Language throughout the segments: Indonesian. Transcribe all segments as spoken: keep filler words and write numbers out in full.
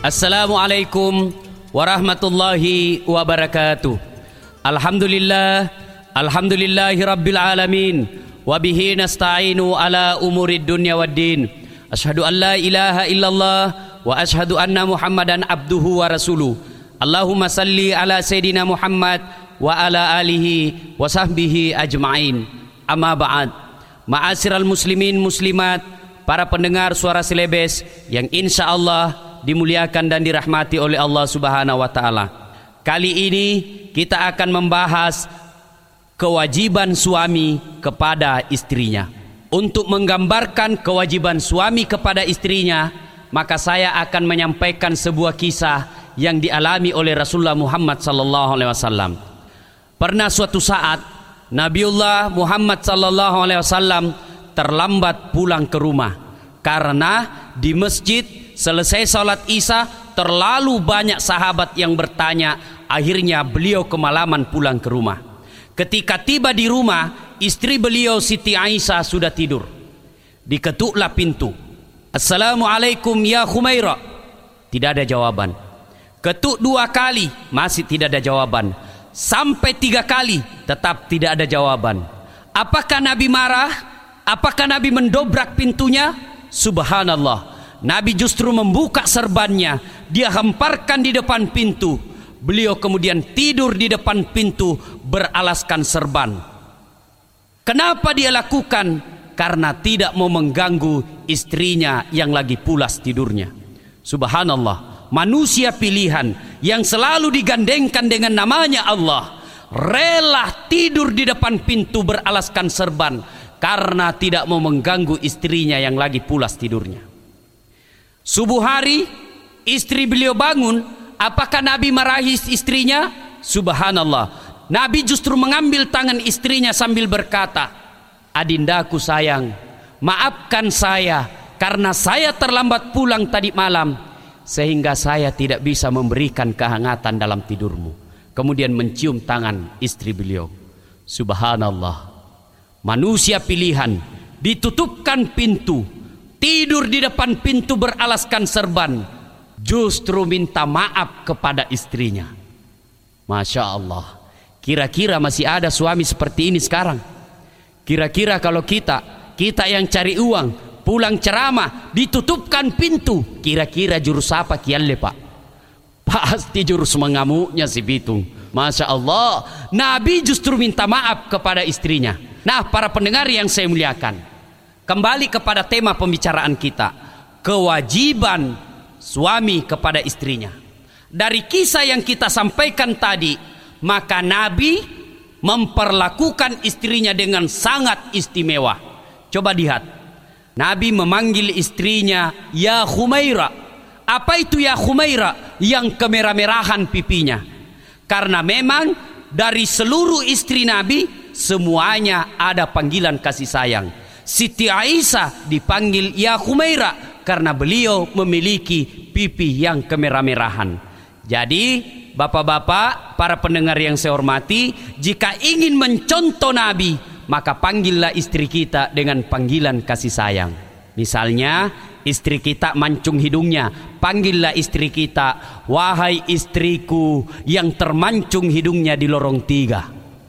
Assalamualaikum warahmatullahi wabarakatuh. Alhamdulillah, alhamdulillahi rabbil alamin. Wabihi nasta'inu ala umurid dunya waddin. Ashhadu an la ilaha illallah wa ashhadu anna Muhammadan abduhu wa rasuluh. Allahumma salli ala Sayyidina Muhammad wa ala alihi wa sahbihi ajma'in. Amma ba'd. Ma'asyiral muslimin muslimat, para pendengar suara Selebes yang insya Allah dimuliakan dan dirahmati oleh Allah Subhanahu wa taala. Kali ini kita akan membahas kewajiban suami kepada istrinya. Untuk menggambarkan kewajiban suami kepada istrinya, maka saya akan menyampaikan sebuah kisah yang dialami oleh Rasulullah Muhammad sallallahu alaihi wasallam. Pernah suatu saat Nabiullah Muhammad sallallahu alaihi wasallam terlambat pulang ke rumah karena di masjid selesai salat Isya terlalu banyak sahabat yang bertanya. Akhirnya beliau kemalaman pulang ke rumah. Ketika tiba di rumah, istri beliau Siti Aisyah sudah tidur. Diketuklah pintu. Assalamualaikum ya Khumaira. Tidak ada jawaban. Ketuk dua kali, masih tidak ada jawaban. Sampai tiga kali, tetap tidak ada jawaban. Apakah Nabi marah? Apakah Nabi mendobrak pintunya? Subhanallah, Nabi justru membuka serbannya. Dia hemparkan di depan pintu. Beliau kemudian tidur di depan pintu beralaskan serban. Kenapa dia lakukan? Karena tidak mau mengganggu istrinya yang lagi pulas tidurnya. Subhanallah, manusia pilihan yang selalu digandengkan dengan namanya Allah rela tidur di depan pintu beralaskan serban karena tidak mau mengganggu istrinya yang lagi pulas tidurnya. Subuh hari istri beliau bangun. Apakah Nabi marahi istrinya? Subhanallah, Nabi justru mengambil tangan istrinya sambil berkata, adindaku sayang, maafkan saya karena saya terlambat pulang tadi malam sehingga saya tidak bisa memberikan kehangatan dalam tidurmu. Kemudian mencium tangan istri beliau. Subhanallah, manusia pilihan ditutupkan pintu, tidur di depan pintu beralaskan serban, justru minta maaf kepada istrinya. Masya Allah, kira-kira masih ada suami seperti ini sekarang? Kira-kira kalau kita kita yang cari uang pulang ceramah ditutupkan pintu, kira-kira jurus apa kialle pak? Pasti jurus mengamuknya si Bitung. Masya Allah, Nabi justru minta maaf kepada istrinya. Nah, para pendengar yang saya muliakan, kembali kepada tema pembicaraan kita, kewajiban suami kepada istrinya. Dari kisah yang kita sampaikan tadi, maka Nabi memperlakukan istrinya dengan sangat istimewa. Coba lihat, Nabi memanggil istrinya ya Khumaira. Apa itu ya Khumaira? Yang kemerah-merahan pipinya. Karena memang dari seluruh istri Nabi semuanya ada panggilan kasih sayang. Siti Aisyah dipanggil ya Khumaira karena beliau memiliki pipi yang kemerah-merahan. Jadi bapak-bapak, para pendengar yang saya hormati, jika ingin mencontoh Nabi, maka panggillah istri kita dengan panggilan kasih sayang. Misalnya istri kita mancung hidungnya, panggillah istri kita, wahai istriku yang termancung hidungnya di lorong tiga.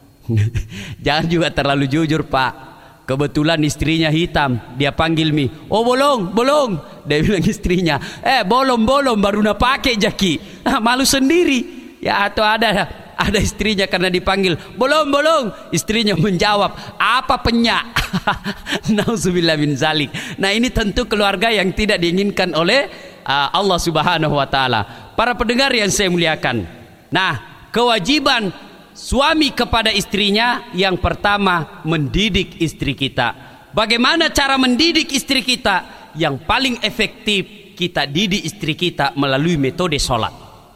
Jangan juga terlalu jujur pak. Kebetulan istrinya hitam, dia panggil mi, oh bolong, bolong. Dia bilang istrinya, eh bolong, bolong baru nak pakai jaki. Nah, malu sendiri. Ya atau ada ada istrinya karena dipanggil bolong, bolong. Istrinya menjawab, apa penyak? Nauzubillah min zalik. Nah ini tentu keluarga yang tidak diinginkan oleh uh, Allah Subhanahu wa taala. Para pendengar yang saya muliakan. Nah, kewajiban suami kepada istrinya yang pertama mendidik istri kita. Bagaimana cara mendidik istri kita? Yang paling efektif kita didik istri kita melalui metode sholat.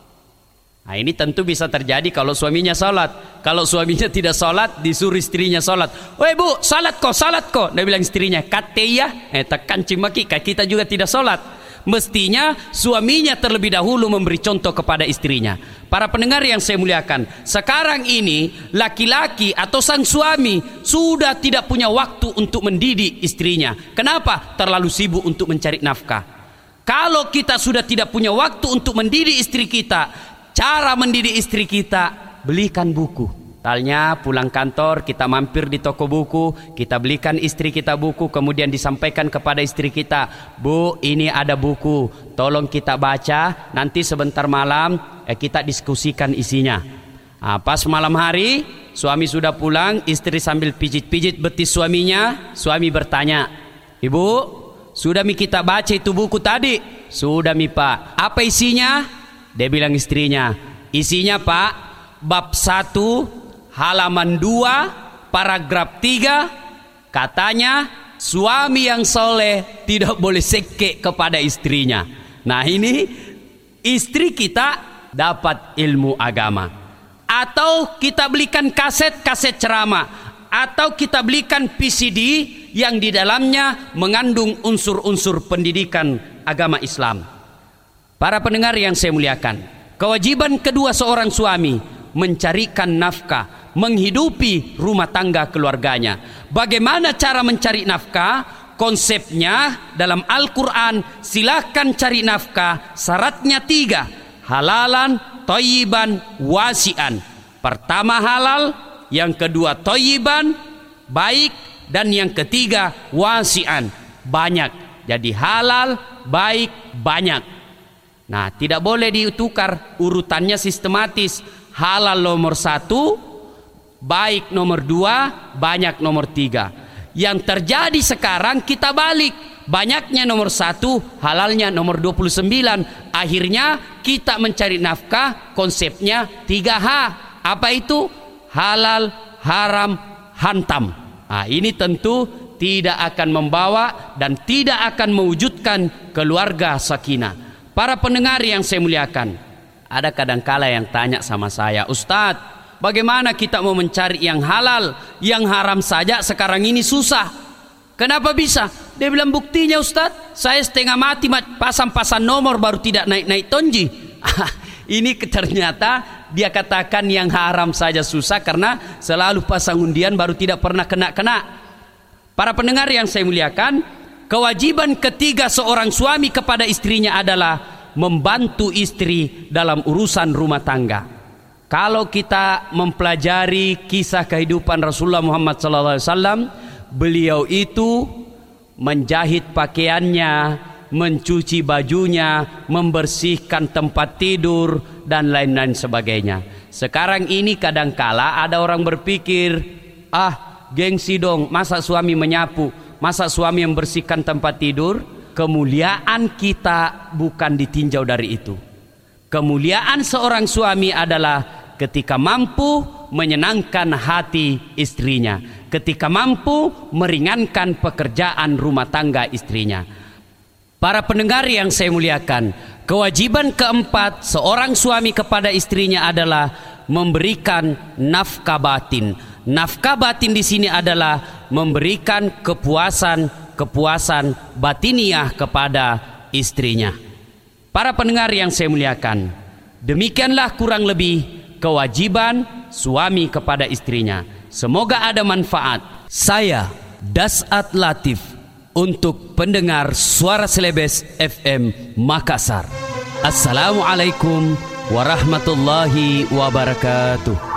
Nah ini tentu bisa terjadi kalau suaminya sholat. Kalau suaminya tidak sholat, disuruh istrinya sholat. Woi bu, sholat kok, sholat kok. Dia bilang istrinya, kate ya, eh tekan cimaki, kita juga tidak sholat. Mestinya suaminya terlebih dahulu memberi contoh kepada istrinya. Para pendengar yang saya muliakan, sekarang ini laki-laki atau sang suami sudah tidak punya waktu untuk mendidik istrinya. Kenapa? Terlalu sibuk untuk mencari nafkah. Kalau kita sudah tidak punya waktu untuk mendidik istri kita, cara mendidik istri kita, belikan buku. Misalnya pulang kantor kita mampir di toko buku, kita belikan istri kita buku, kemudian disampaikan kepada istri kita, "Bu, ini ada buku, tolong kita baca, nanti sebentar malam eh, kita diskusikan isinya." Nah, pas malam hari suami sudah pulang, istri sambil pijit-pijit betis suaminya, suami bertanya, "Ibu, sudah mi kita baca itu buku tadi?" "Sudah mi Pak." "Apa isinya?" Dia bilang istrinya, "Isinya Pak, bab satu halaman dua paragraf tiga, katanya suami yang soleh tidak boleh sekek kepada istrinya." Nah, ini istri kita dapat ilmu agama. Atau kita belikan kaset-kaset ceramah, atau kita belikan P C D yang di dalamnya mengandung unsur-unsur pendidikan agama Islam. Para pendengar yang saya muliakan, kewajiban kedua seorang suami mencarikan nafkah, menghidupi rumah tangga keluarganya. Bagaimana cara mencari nafkah? Konsepnya dalam Al-Quran, silakan cari nafkah, syaratnya tiga: halalan, thayyiban, wasi'an. Pertama halal, yang kedua thayyiban, baik, dan yang ketiga wasi'an, banyak. Jadi halal, baik, banyak. Nah, tidak boleh ditukar urutannya sistematis. Halal nomor satu, baik nomor dua, banyak nomor tiga. Yang terjadi sekarang kita balik, banyaknya nomor satu, halalnya nomor dua puluh sembilan. Akhirnya kita mencari nafkah, konsepnya tiga H. Apa itu? Halal, haram, hantam. Nah, ini tentu tidak akan membawa dan tidak akan mewujudkan keluarga sakinah. Para pendengar yang saya muliakan, ada kadangkala yang tanya sama saya, "Ustadz, bagaimana kita mau mencari yang halal, yang haram saja sekarang ini susah? Kenapa bisa?" Dia bilang, "Buktinya Ustadz, saya setengah mati pasang-pasang nomor baru tidak naik-naik tonji." Ini ternyata dia katakan yang haram saja susah karena selalu pasang undian baru tidak pernah kena-kena. Para pendengar yang saya muliakan, kewajiban ketiga seorang suami kepada istrinya adalah membantu istri dalam urusan rumah tangga. Kalau kita mempelajari kisah kehidupan Rasulullah Muhammad sallallahu alaihi wasallam, beliau itu menjahit pakaiannya, mencuci bajunya, membersihkan tempat tidur, dan lain-lain sebagainya. Sekarang ini kadangkala ada orang berpikir, "Ah, gengsi dong, masa suami menyapu, masa suami membersihkan tempat tidur?" Kemuliaan kita bukan ditinjau dari itu. Kemuliaan seorang suami adalah ketika mampu menyenangkan hati istrinya, ketika mampu meringankan pekerjaan rumah tangga istrinya. Para pendengar yang saya muliakan, kewajiban keempat seorang suami kepada istrinya adalah memberikan nafkah batin. Nafkah batin di sini adalah memberikan kepuasan kepuasan batiniah kepada istrinya. Para pendengar yang saya muliakan, demikianlah kurang lebih kewajiban suami kepada istrinya. Semoga ada manfaat. Saya Dasat Latif untuk pendengar Suara Celebes F M Makassar. Assalamualaikum warahmatullahi wabarakatuh.